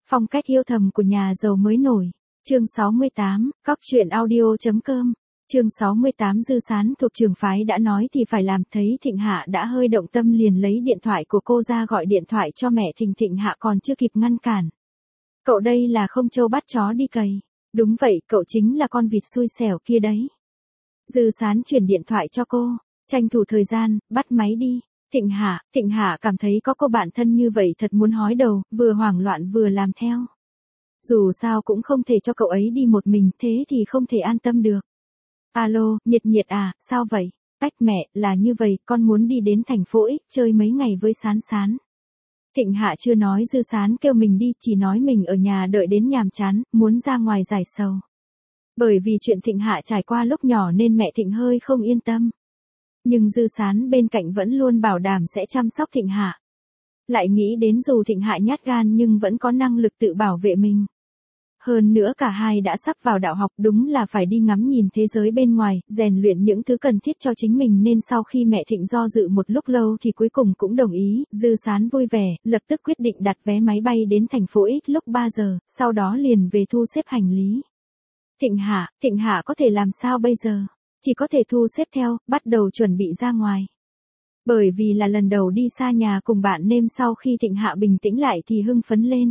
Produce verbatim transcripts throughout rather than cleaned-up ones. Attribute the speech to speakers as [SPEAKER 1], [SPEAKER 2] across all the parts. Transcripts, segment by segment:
[SPEAKER 1] Phong cách yêu thầm của nhà giàu mới nổi. Chương sáu mươi tám, Cóc truyện audio.com. Chương sáu mươi tám Dư Sán thuộc trường phái đã nói thì phải làm, thấy Thịnh Hạ đã hơi động tâm liền lấy điện thoại của cô ra gọi điện thoại cho mẹ Thịnh. Thịnh Hạ còn chưa kịp ngăn cản. Cậu đây là không trâu bắt chó đi cày. Đúng vậy, cậu chính là con vịt xui xẻo kia đấy. Dư Sán chuyển điện thoại cho cô, tranh thủ thời gian, bắt máy đi. Thịnh Hạ, Thịnh Hạ cảm thấy có cô bạn thân như vậy thật muốn hói đầu, vừa hoảng loạn vừa làm theo. Dù sao cũng không thể cho cậu ấy đi một mình, thế thì không thể an tâm được. Alo, Nhiệt Nhiệt à, sao vậy? Cách mẹ, là như vậy, con muốn đi đến thành phố X chơi mấy ngày với Sán Sán. Thịnh Hạ chưa nói Dư Sán kêu mình đi, chỉ nói mình ở nhà đợi đến nhàm chán, muốn ra ngoài giải sầu. Bởi vì chuyện Thịnh Hạ trải qua lúc nhỏ nên mẹ Thịnh hơi không yên tâm. Nhưng Dư Sán bên cạnh vẫn luôn bảo đảm sẽ chăm sóc Thịnh Hạ. Lại nghĩ đến dù Thịnh Hạ nhát gan nhưng vẫn có năng lực tự bảo vệ mình. Hơn nữa cả hai đã sắp vào đại học, đúng là phải đi ngắm nhìn thế giới bên ngoài, rèn luyện những thứ cần thiết cho chính mình, nên sau khi mẹ Thịnh do dự một lúc lâu thì cuối cùng cũng đồng ý. Dư Sán vui vẻ, lập tức quyết định đặt vé máy bay đến thành phố X lúc ba giờ, sau đó liền về thu xếp hành lý. Thịnh Hạ, Thịnh Hạ có thể làm sao bây giờ? Chỉ có thể thu xếp theo, bắt đầu chuẩn bị ra ngoài. Bởi vì là lần đầu đi xa nhà cùng bạn nên sau khi Thịnh Hạ bình tĩnh lại thì hưng phấn lên.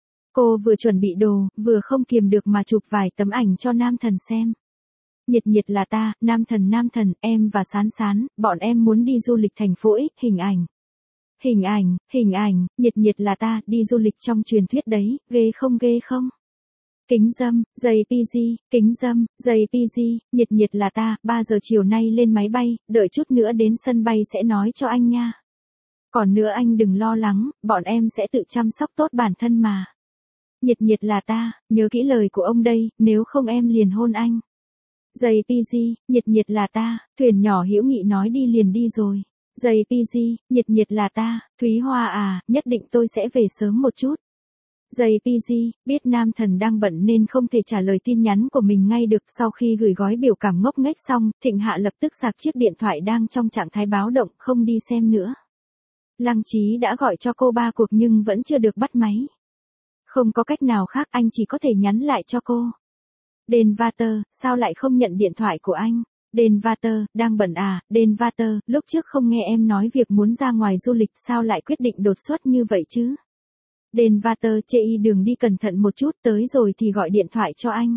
[SPEAKER 1] Cô vừa chuẩn bị đồ, vừa không kiềm được mà chụp vài tấm ảnh cho Nam Thần xem. Nhiệt Nhiệt là ta, Nam Thần Nam Thần, em và Sán Sán, bọn em muốn đi du lịch thành phố X, hình ảnh. Hình ảnh, hình ảnh, Nhiệt Nhiệt là ta, đi du lịch trong truyền thuyết đấy, ghê không ghê không? Kính dâm, giày pê giê, kính dâm, giày pê giê, Nhiệt Nhiệt là ta, ba giờ chiều nay lên máy bay, đợi chút nữa đến sân bay sẽ nói cho anh nha. Còn nữa anh đừng lo lắng, bọn em sẽ tự chăm sóc tốt bản thân mà. Nhiệt Nhiệt là ta, nhớ kỹ lời của ông đây, nếu không em liền hôn anh. Giày pê giê, Nhiệt Nhiệt là ta, thuyền nhỏ hữu nghị nói đi liền đi rồi. Giày pê giê, Nhiệt Nhiệt là ta, Thúy Hoa à, nhất định tôi sẽ về sớm một chút. Giày pê giê, biết Nam Thần đang bận nên không thể trả lời tin nhắn của mình ngay được. Sau khi gửi gói biểu cảm ngốc nghếch xong, Thịnh Hạ lập tức sạc chiếc điện thoại đang trong trạng thái báo động, không đi xem nữa. Lăng Chí đã gọi cho cô ba cuộc nhưng vẫn chưa được bắt máy. Không có cách nào khác, anh chỉ có thể nhắn lại cho cô. Denvater, sao lại không nhận điện thoại của anh? Denvater, đang bận à? Denvater, lúc trước không nghe em nói việc muốn ra ngoài du lịch, sao lại quyết định đột xuất như vậy chứ? Denvater, chê y đường đi cẩn thận một chút, tới rồi thì gọi điện thoại cho anh.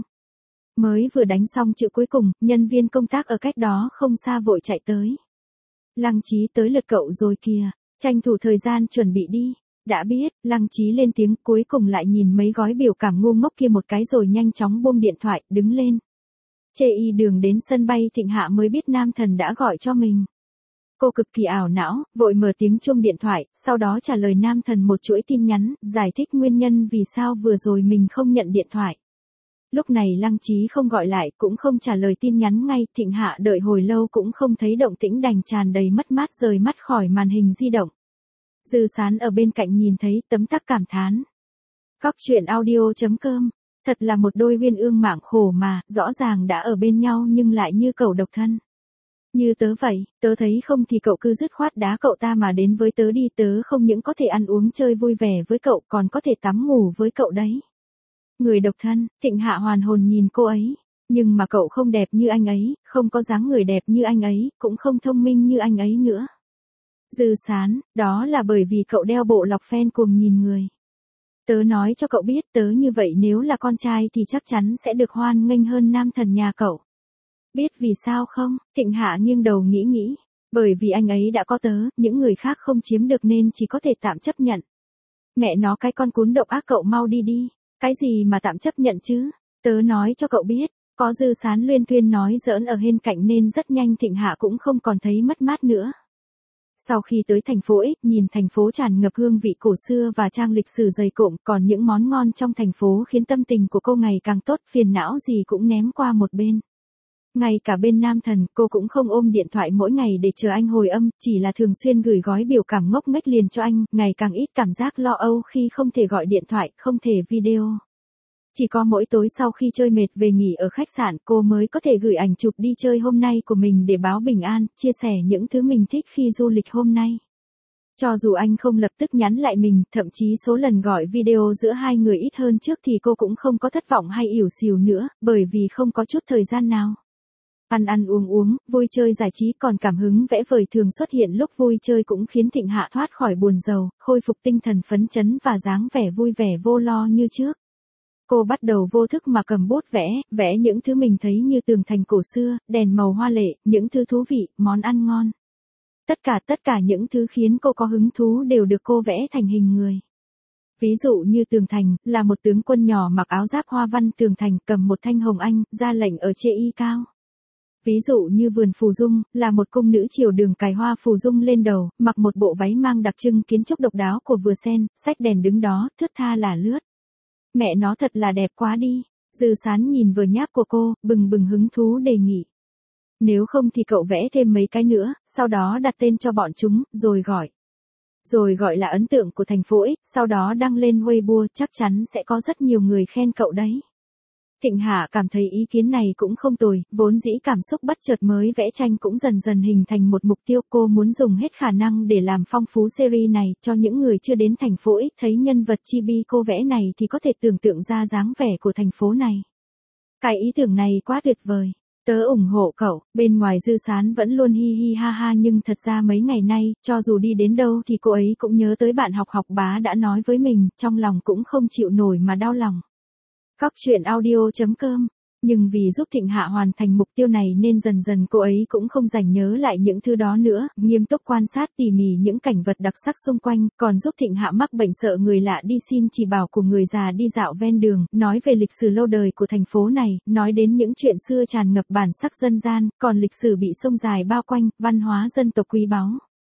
[SPEAKER 1] Mới vừa đánh xong chữ cuối cùng, nhân viên công tác ở cách đó không xa vội chạy tới. Lăng Chí, tới lượt cậu rồi kìa, tranh thủ thời gian chuẩn bị đi. Đã biết, Lăng Chí lên tiếng, cuối cùng lại nhìn mấy gói biểu cảm ngu ngốc kia một cái rồi nhanh chóng buông điện thoại, đứng lên. Chê y đường đến sân bay Thịnh Hạ mới biết Nam Thần đã gọi cho mình. Cô cực kỳ ảo não, vội mở tiếng chuông điện thoại, sau đó trả lời Nam Thần một chuỗi tin nhắn, giải thích nguyên nhân vì sao vừa rồi mình không nhận điện thoại. Lúc này Lăng Chí không gọi lại, cũng không trả lời tin nhắn ngay, Thịnh Hạ đợi hồi lâu cũng không thấy động tĩnh, đành tràn đầy mất mát rời mắt khỏi màn hình di động. Dư Sán ở bên cạnh nhìn thấy, tấm tắc cảm thán. Cóc truyện audio.com, thật là một đôi uyên ương mạng khổ mà, rõ ràng đã ở bên nhau nhưng lại như cẩu độc thân. Như tớ vậy, tớ thấy không thì cậu cứ dứt khoát đá cậu ta mà đến với tớ đi, tớ không những có thể ăn uống chơi vui vẻ với cậu, còn có thể tắm ngủ với cậu đấy. Người độc thân, Thịnh Hạ hoàn hồn nhìn cô ấy. Nhưng mà cậu không đẹp như anh ấy, không có dáng người đẹp như anh ấy, cũng không thông minh như anh ấy nữa. Dư Sán, đó là bởi vì cậu đeo bộ lọc phen cuồng nhìn người. Tớ nói cho cậu biết, tớ như vậy nếu là con trai thì chắc chắn sẽ được hoan nghênh hơn Nam Thần nhà cậu. Biết vì sao không? Thịnh Hạ nghiêng đầu nghĩ nghĩ. Bởi vì anh ấy đã có tớ, những người khác không chiếm được nên chỉ có thể tạm chấp nhận. Mẹ nó, cái con cún độc ác, cậu mau đi đi. Cái gì mà tạm chấp nhận chứ? Tớ nói cho cậu biết, có Dư Sán luyên thuyên nói giỡn ở bên cạnh nên rất nhanh Thịnh Hạ cũng không còn thấy mất mát nữa. Sau khi tới thành phố X, nhìn thành phố tràn ngập hương vị cổ xưa và trang lịch sử dày cộm, còn những món ngon trong thành phố khiến tâm tình của cô ngày càng tốt, phiền não gì cũng ném qua một bên. Ngay cả bên Nam Thần, cô cũng không ôm điện thoại mỗi ngày để chờ anh hồi âm, chỉ là thường xuyên gửi gói biểu cảm ngốc nghếch liền cho anh, ngày càng ít cảm giác lo âu khi không thể gọi điện thoại, không thể video. Chỉ có mỗi tối sau khi chơi mệt về nghỉ ở khách sạn, cô mới có thể gửi ảnh chụp đi chơi hôm nay của mình để báo bình an, chia sẻ những thứ mình thích khi du lịch hôm nay. Cho dù anh không lập tức nhắn lại mình, thậm chí số lần gọi video giữa hai người ít hơn trước thì cô cũng không có thất vọng hay ỉu xìu nữa, bởi vì không có chút thời gian nào. Ăn ăn uống uống, vui chơi giải trí, còn cảm hứng vẽ vời thường xuất hiện lúc vui chơi cũng khiến Thịnh Hạ thoát khỏi buồn rầu, khôi phục tinh thần phấn chấn và dáng vẻ vui vẻ vô lo như trước. Cô bắt đầu vô thức mà cầm bút vẽ, vẽ những thứ mình thấy như tường thành cổ xưa, đèn màu hoa lệ, những thứ thú vị, món ăn ngon. Tất cả tất cả những thứ khiến cô có hứng thú đều được cô vẽ thành hình người. Ví dụ như tường thành, là một tướng quân nhỏ mặc áo giáp hoa văn tường thành, cầm một thanh hồng anh, ra lệnh ở chê y cao. Ví dụ như vườn phù dung, là một cung nữ triều đường cài hoa phù dung lên đầu, mặc một bộ váy mang đặc trưng kiến trúc độc đáo của vừa sen, xách đèn đứng đó, thướt tha là lướt. Mẹ nó thật là đẹp quá đi. Dư Sán nhìn vừa nháp của cô, bừng bừng hứng thú đề nghị. Nếu không thì cậu vẽ thêm mấy cái nữa, sau đó đặt tên cho bọn chúng, rồi gọi. Rồi gọi là ấn tượng của thành phố X, sau đó đăng lên Weibo, chắc chắn sẽ có rất nhiều người khen cậu đấy. Thịnh Hạ cảm thấy ý kiến này cũng không tồi, vốn dĩ cảm xúc bất chợt mới vẽ tranh cũng dần dần hình thành một mục tiêu. Cô muốn dùng hết khả năng để làm phong phú series này, cho những người chưa đến thành phố X thấy nhân vật chibi cô vẽ này thì có thể tưởng tượng ra dáng vẻ của thành phố này. Cái ý tưởng này quá tuyệt vời. Tớ ủng hộ cậu. Bên ngoài Dư Sán vẫn luôn hi hi ha ha, nhưng thật ra mấy ngày nay, cho dù đi đến đâu thì cô ấy cũng nhớ tới bạn học học bá đã nói với mình, trong lòng cũng không chịu nổi mà đau lòng. Cóc truyện audio chấm com. Nhưng vì giúp Thịnh Hạ hoàn thành mục tiêu này nên dần dần cô ấy cũng không dành nhớ lại những thứ đó nữa, nghiêm túc quan sát tỉ mỉ những cảnh vật đặc sắc xung quanh, còn giúp Thịnh Hạ mắc bệnh sợ người lạ đi xin chỉ bảo của người già đi dạo ven đường, nói về lịch sử lâu đời của thành phố này, nói đến những chuyện xưa tràn ngập bản sắc dân gian, còn lịch sử bị sông dài bao quanh, văn hóa dân tộc quý báu.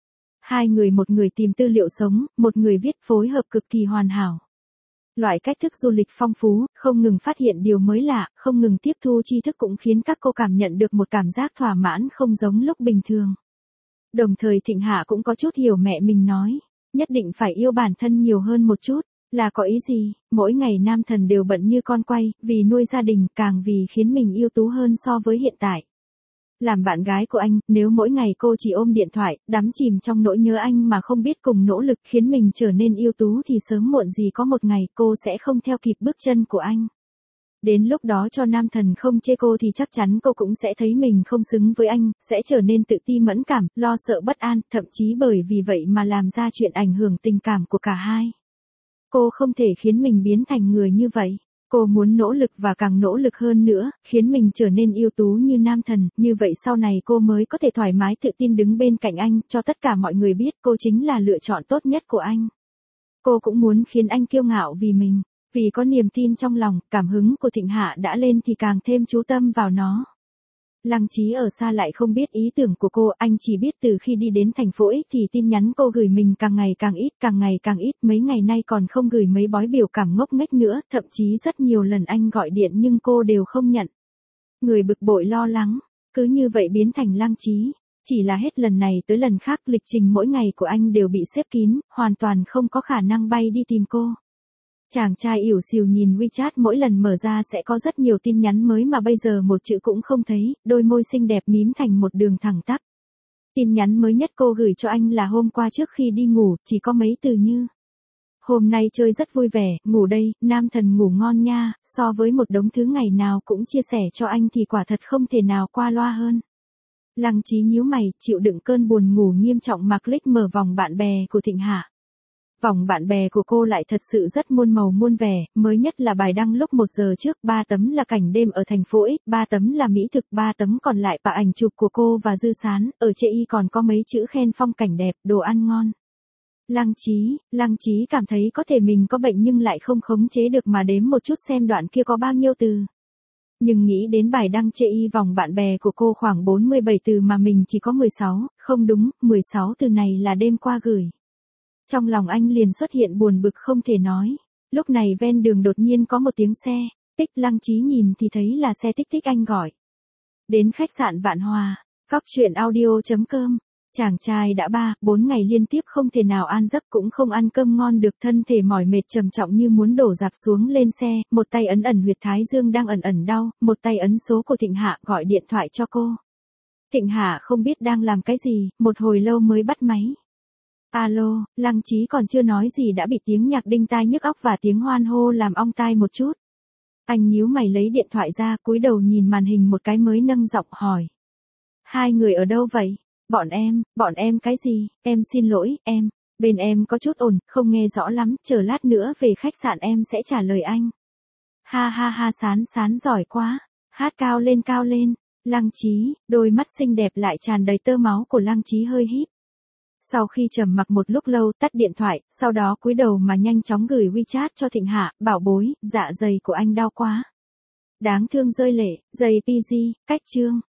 [SPEAKER 1] Hai người, một người tìm tư liệu sống, một người viết, phối hợp cực kỳ hoàn hảo. Loại cách thức du lịch phong phú, không ngừng phát hiện điều mới lạ, không ngừng tiếp thu tri thức cũng khiến các cô cảm nhận được một cảm giác thỏa mãn không giống lúc bình thường. Đồng thời Thịnh Hạ cũng có chút hiểu mẹ mình nói, nhất định phải yêu bản thân nhiều hơn một chút, là có ý gì, mỗi ngày nam thần đều bận như con quay, vì nuôi gia đình, càng vì khiến mình ưu tú hơn so với hiện tại. Làm bạn gái của anh, nếu mỗi ngày cô chỉ ôm điện thoại, đắm chìm trong nỗi nhớ anh mà không biết cùng nỗ lực khiến mình trở nên ưu tú thì sớm muộn gì có một ngày cô sẽ không theo kịp bước chân của anh. Đến lúc đó cho nam thần không chê cô thì chắc chắn cô cũng sẽ thấy mình không xứng với anh, sẽ trở nên tự ti mẫn cảm, lo sợ bất an, thậm chí bởi vì vậy mà làm ra chuyện ảnh hưởng tình cảm của cả hai. Cô không thể khiến mình biến thành người như vậy. Cô muốn nỗ lực và càng nỗ lực hơn nữa, khiến mình trở nên ưu tú như nam thần, như vậy sau này cô mới có thể thoải mái tự tin đứng bên cạnh anh, cho tất cả mọi người biết cô chính là lựa chọn tốt nhất của anh. Cô cũng muốn khiến anh kiêu ngạo vì mình, vì có niềm tin trong lòng, cảm hứng của Thịnh Hạ đã lên thì càng thêm chú tâm vào nó. Lăng Chí ở xa lại không biết ý tưởng của cô, anh chỉ biết từ khi đi đến thành phố X thì tin nhắn cô gửi mình càng ngày càng ít, càng ngày càng ít, mấy ngày nay còn không gửi mấy bói biểu cảm ngốc nghếch nữa, thậm chí rất nhiều lần anh gọi điện nhưng cô đều không nhận. Người bực bội lo lắng, cứ như vậy biến thành Lăng Chí, chỉ là hết lần này tới lần khác lịch trình mỗi ngày của anh đều bị xếp kín, hoàn toàn không có khả năng bay đi tìm cô. Chàng trai ỉu xìu nhìn WeChat mỗi lần mở ra sẽ có rất nhiều tin nhắn mới mà bây giờ một chữ cũng không thấy, đôi môi xinh đẹp mím thành một đường thẳng tắp. Tin nhắn mới nhất cô gửi cho anh là hôm qua trước khi đi ngủ, chỉ có mấy từ như: hôm nay chơi rất vui vẻ, ngủ đây, nam thần ngủ ngon nha, so với một đống thứ ngày nào cũng chia sẻ cho anh thì quả thật không thể nào qua loa hơn. Lăng Chí nhíu mày, chịu đựng cơn buồn ngủ nghiêm trọng mà click mở vòng bạn bè của Thịnh Hạ. Vòng bạn bè của cô lại thật sự rất muôn màu muôn vẻ, mới nhất là bài đăng lúc một giờ trước, ba tấm là cảnh đêm ở thành phố X, ba tấm là mỹ thực, ba tấm còn lại là ảnh chụp của cô và Dư Sán, ở chê y còn có mấy chữ khen phong cảnh đẹp, đồ ăn ngon. Lăng Chí, Lăng Chí cảm thấy có thể mình có bệnh nhưng lại không khống chế được mà đếm một chút xem đoạn kia có bao nhiêu từ. Nhưng nghĩ đến bài đăng chê y vòng bạn bè của cô khoảng bốn mươi bảy từ mà mình chỉ có mười sáu, không đúng, mười sáu từ này là đêm qua gửi. Trong lòng anh liền xuất hiện buồn bực không thể nói. Lúc này ven đường đột nhiên có một tiếng xe, tích. Lăng Chí nhìn thì thấy là xe tích tích anh gọi. Đến khách sạn Vạn Hòa, cóc truyện audio chấm com. Chàng trai đã ba, bốn ngày liên tiếp không thể nào an giấc cũng không ăn cơm ngon được, thân thể mỏi mệt trầm trọng như muốn đổ dạp xuống lên xe, một tay ấn ẩn huyệt thái dương đang ẩn ẩn đau, một tay ấn số của Thịnh Hạ gọi điện thoại cho cô. Thịnh Hạ không biết đang làm cái gì, một hồi lâu mới bắt máy. Alo, Lăng Chí còn chưa nói gì đã bị tiếng nhạc đinh tai nhức óc và tiếng hoan hô làm ong tai một chút. Anh nhíu mày lấy điện thoại ra, cúi đầu nhìn màn hình một cái mới nâng giọng hỏi. Hai người ở đâu vậy? Bọn em, bọn em cái gì? Em xin lỗi, em. Bên em có chút ồn, không nghe rõ lắm, chờ lát nữa về khách sạn em sẽ trả lời anh. Ha ha ha, Sán Sán giỏi quá. Hát cao lên cao lên. Lăng Chí, đôi mắt xinh đẹp lại tràn đầy tơ máu của Lăng Chí hơi híp. Sau khi trầm mặc một lúc lâu, tắt điện thoại, sau đó cúi đầu mà nhanh chóng gửi WeChat cho Thịnh Hạ, bảo bối, dạ dày của anh đau quá. Đáng thương rơi lệ, giày pê giê, cách chương.